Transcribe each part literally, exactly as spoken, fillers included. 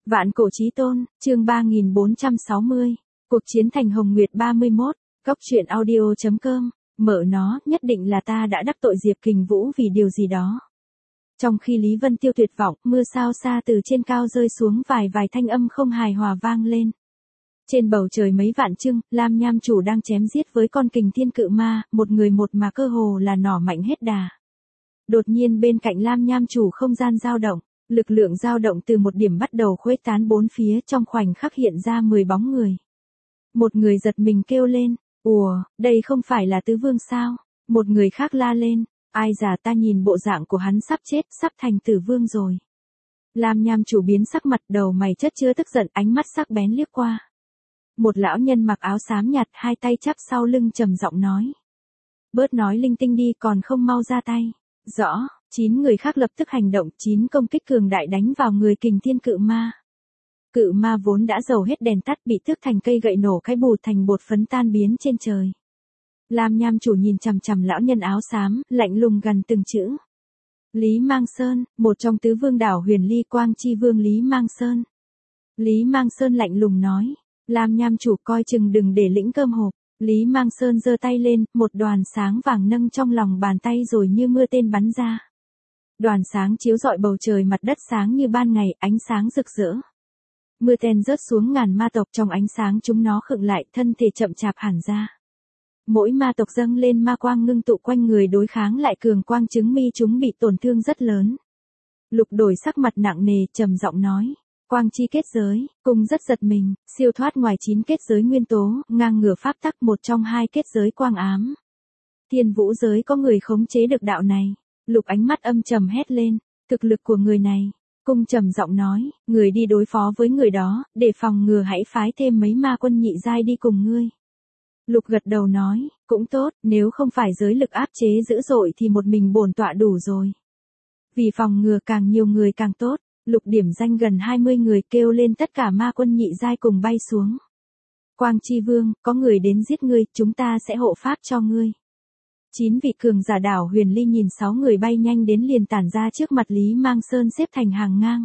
Vạn cổ chí tôn, chương ba nghìn bốn trăm sáu mươi. Cuộc chiến thành Hồng Nguyệt ba mươi mốt, Cốc truyện audio chấm com, mở nó, nhất định là ta đã đắc tội Diệp Kình Vũ vì điều gì đó. Trong khi Lý Vân Tiêu tuyệt vọng, mưa sao xa từ trên cao rơi xuống, vài vài thanh âm không hài hòa vang lên. Trên bầu trời mấy vạn trưng, Lam Nham chủ đang chém giết với con kình thiên cự ma, một người một mà cơ hồ là nỏ mạnh hết đà. Đột nhiên bên cạnh Lam Nham chủ không gian dao động, lực lượng dao động từ một điểm bắt đầu khuếch tán bốn phía, trong khoảnh khắc hiện ra mười bóng người. Một người giật mình kêu lên, ùa, đây không phải là tứ vương sao? Một người khác la lên, ai già, ta nhìn bộ dạng của hắn sắp chết, sắp thành tử vương rồi. Lam Nham chủ biến sắc mặt, đầu mày chất chứa tức giận, ánh mắt sắc bén liếc qua. Một lão nhân mặc áo xám nhạt, hai tay chắp sau lưng trầm giọng nói. Bớt nói linh tinh đi, còn không mau ra tay. Rõ, chín người khác lập tức hành động, chín công kích cường đại đánh vào người kình thiên cự ma. Cự ma vốn đã dầu hết đèn tắt, bị tước thành cây gậy nổ cái bù thành bột phấn tan biến trên trời. Lam Nham chủ nhìn chằm chằm lão nhân áo xám, lạnh lùng gần từng chữ. Lý Mang Sơn, một trong tứ vương đảo Huyền Ly Quang Chi Vương Lý Mang Sơn. Lý Mang Sơn lạnh lùng nói, Lam Nham chủ coi chừng đừng để lĩnh cơm hộp. Lý Mang Sơn giơ tay lên, một đoàn sáng vàng nâng trong lòng bàn tay rồi như mưa tên bắn ra. Đoàn sáng chiếu rọi bầu trời, mặt đất sáng như ban ngày, ánh sáng rực rỡ. Mưa tên rớt xuống ngàn ma tộc, trong ánh sáng chúng nó khựng lại, thân thể chậm chạp hẳn ra. Mỗi ma tộc dâng lên ma quang ngưng tụ quanh người đối kháng lại cường quang, chứng mi chúng bị tổn thương rất lớn. Lục đổi sắc mặt nặng nề, trầm giọng nói. Quang chi kết giới, cung rất giật mình, siêu thoát ngoài chín kết giới nguyên tố, ngang ngửa pháp tắc, một trong hai kết giới quang ám. Thiên vũ giới có người khống chế được đạo này. Lục ánh mắt âm trầm hét lên, thực lực của người này. Cung trầm giọng nói, người đi đối phó với người đó, để phòng ngừa hãy phái thêm mấy ma quân nhị giai đi cùng ngươi. Lục gật đầu nói, cũng tốt, nếu không phải giới lực áp chế dữ dội thì một mình bổn tọa đủ rồi. Vì phòng ngừa càng nhiều người càng tốt. Lục điểm danh gần hai mươi người, kêu lên tất cả ma quân nhị giai cùng bay xuống. Quang Chi Vương, có người đến giết ngươi, chúng ta sẽ hộ pháp cho ngươi. Chín vị cường giả đảo Huyền Ly nhìn sáu người bay nhanh đến liền tản ra trước mặt Lý Mang Sơn xếp thành hàng ngang.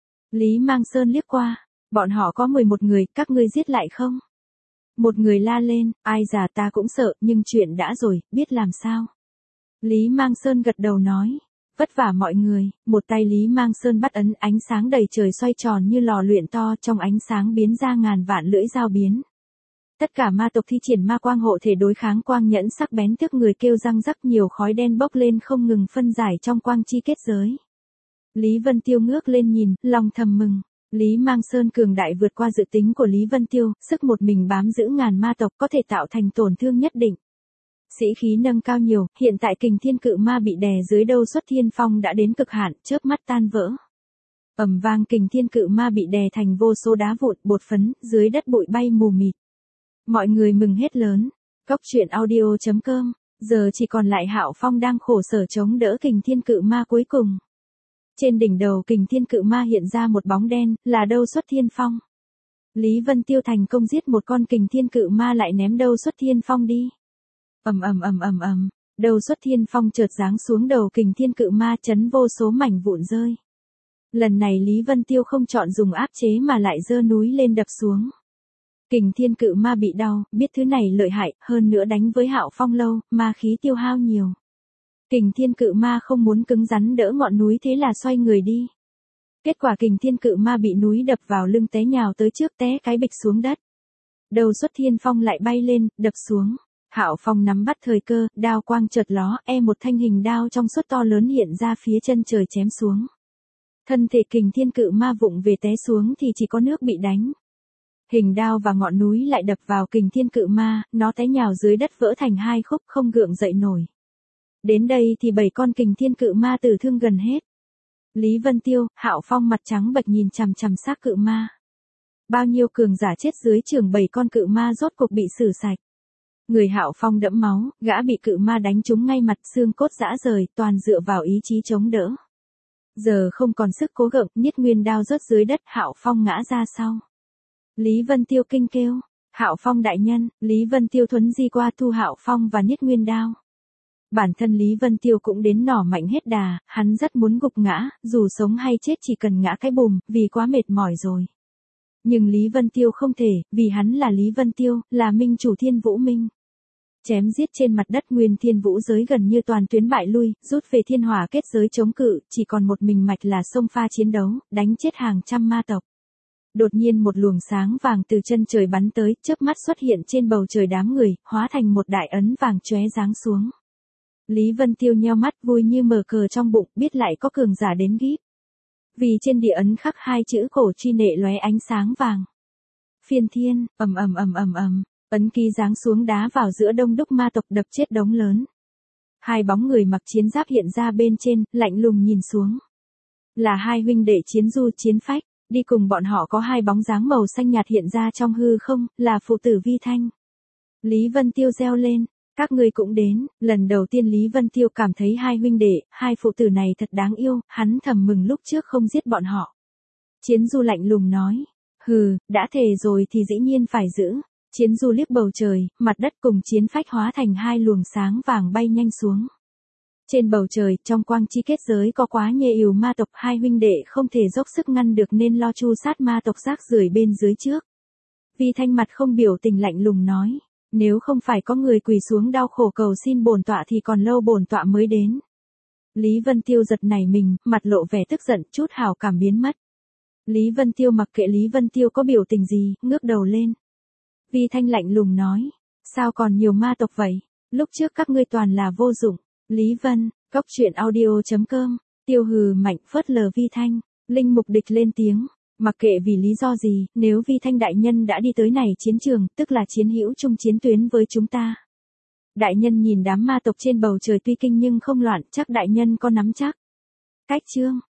Lý Mang Sơn liếc qua, bọn họ có mười một người, các ngươi giết lại không? Một người la lên, ai già, ta cũng sợ, nhưng chuyện đã rồi, biết làm sao? Lý Mang Sơn gật đầu nói. Vất vả mọi người, một tay Lý Mang Sơn bắt ấn, ánh sáng đầy trời xoay tròn như lò luyện to, trong ánh sáng biến ra ngàn vạn lưỡi dao biến. Tất cả ma tộc thi triển ma quang hộ thể đối kháng quang nhẫn sắc bén, tức người kêu răng rắc, nhiều khói đen bốc lên không ngừng phân giải trong quang chi kết giới. Lý Vân Tiêu ngước lên nhìn, lòng thầm mừng. Lý Mang Sơn cường đại vượt qua dự tính của Lý Vân Tiêu, sức một mình bám giữ ngàn ma tộc có thể tạo thành tổn thương nhất định. Sĩ khí nâng cao nhiều, hiện tại kình thiên cự ma bị đè dưới đâu xuất thiên phong đã đến cực hạn, chớp mắt tan vỡ. Ầm vang, kình thiên cự ma bị đè thành vô số đá vụn, bột phấn, dưới đất bụi bay mù mịt. Mọi người mừng hết lớn. Cốc truyện audio chấm com, giờ chỉ còn lại Hạo Phong đang khổ sở chống đỡ kình thiên cự ma cuối cùng. Trên đỉnh đầu kình thiên cự ma hiện ra một bóng đen, là đâu xuất thiên phong. Lý Vân Tiêu thành công giết một con kình thiên cự ma lại ném đâu xuất thiên phong đi. Ầm ầm ầm ầm ầm, đầu xuất thiên phong chợt giáng xuống đầu kình thiên cự ma, chấn vô số mảnh vụn rơi. Lần này Lý Vân Tiêu không chọn dùng áp chế mà lại giơ núi lên đập xuống. Kình thiên cự ma bị đau, biết thứ này lợi hại, hơn nữa đánh với Hạo Phong lâu, ma khí tiêu hao nhiều. Kình thiên cự ma không muốn cứng rắn đỡ ngọn núi, thế là xoay người đi. Kết quả kình thiên cự ma bị núi đập vào lưng, té nhào tới trước, té cái bịch xuống đất. Đầu xuất thiên phong lại bay lên, đập xuống. Hạo Phong nắm bắt thời cơ, đao quang chợt ló, e một thanh hình đao trong suốt to lớn hiện ra phía chân trời chém xuống. Thân thể kình thiên cự ma vụng về té xuống thì chỉ có nước bị đánh. Hình đao và ngọn núi lại đập vào kình thiên cự ma, nó té nhào dưới đất vỡ thành hai khúc, không gượng dậy nổi. Đến đây thì bảy con kình thiên cự ma tử thương gần hết. Lý Vân Tiêu, Hạo Phong mặt trắng bệch nhìn chằm chằm xác cự ma. Bao nhiêu cường giả chết dưới trường bảy con cự ma rốt cục bị xử sạch. Người Hạo Phong đẫm máu, gã bị cự ma đánh trúng ngay mặt, xương cốt rã rời, toàn dựa vào ý chí chống đỡ. Giờ không còn sức cố gượng, Niết Nguyên đao rớt dưới đất, Hạo Phong ngã ra sau. Lý Vân Tiêu kinh kêu, Hạo Phong đại nhân. Lý Vân Tiêu thuấn di qua thu Hạo Phong và Niết Nguyên đao. Bản thân Lý Vân Tiêu cũng đến nỏ mạnh hết đà, hắn rất muốn gục ngã, dù sống hay chết chỉ cần ngã cái bùm, vì quá mệt mỏi rồi. Nhưng Lý Vân Tiêu không thể, vì hắn là Lý Vân Tiêu, là minh chủ Thiên Vũ Minh. Chém giết trên mặt đất nguyên thiên vũ giới gần như toàn tuyến bại lui, rút về thiên hỏa kết giới chống cự, chỉ còn một mình mạch là xông pha chiến đấu, đánh chết hàng trăm ma tộc. Đột nhiên một luồng sáng vàng từ chân trời bắn tới, chớp mắt xuất hiện trên bầu trời đám người, hóa thành một đại ấn vàng chóe giáng xuống. Lý Vân Tiêu nheo mắt vui như mở cờ trong bụng, biết lại có cường giả đến gíp. Vì trên địa ấn khắc hai chữ cổ truy nệ lóe ánh sáng vàng. Phiên thiên, ầm ầm ầm ầm ầm, ấn ký giáng xuống đá vào giữa đông đúc ma tộc đập chết đống lớn. Hai bóng người mặc chiến giáp hiện ra bên trên, lạnh lùng nhìn xuống. Là hai huynh đệ Chiến Du Chiến Phách, đi cùng bọn họ có hai bóng dáng màu xanh nhạt hiện ra trong hư không, là phụ tử Vi Thanh. Lý Vân Tiêu reo lên, các ngươi cũng đến, lần đầu tiên Lý Vân Tiêu cảm thấy hai huynh đệ, hai phụ tử này thật đáng yêu, hắn thầm mừng lúc trước không giết bọn họ. Chiến Du lạnh lùng nói, hừ, đã thề rồi thì dĩ nhiên phải giữ. Chiến Du liếc bầu trời, mặt đất cùng Chiến Phách hóa thành hai luồng sáng vàng bay nhanh xuống. Trên bầu trời, trong quang chi kết giới có quá nhê ỉu ma tộc, hai huynh đệ không thể dốc sức ngăn được nên lo chu sát ma tộc rác rưởi bên dưới trước. Vi Thanh mặt không biểu tình lạnh lùng nói, nếu không phải có người quỳ xuống đau khổ cầu xin bổn tọa thì còn lâu bổn tọa mới đến. Lý Vân Tiêu giật nảy mình, mặt lộ vẻ tức giận, chút hào cảm biến mất. Lý Vân Tiêu mặc kệ Lý Vân Tiêu có biểu tình gì, ngước đầu lên. Vi Thanh lạnh lùng nói, sao còn nhiều ma tộc vậy, lúc trước các ngươi toàn là vô dụng. Lý Vân, cốc truyện audio chấm com, Tiêu hừ mạnh phớt lờ Vi Thanh, Linh Mục Địch lên tiếng, mặc kệ vì lý do gì, nếu Vi Thanh đại nhân đã đi tới này chiến trường, tức là chiến hữu chung chiến tuyến với chúng ta. Đại nhân nhìn đám ma tộc trên bầu trời tuy kinh nhưng không loạn, chắc đại nhân có nắm chắc. Cách chương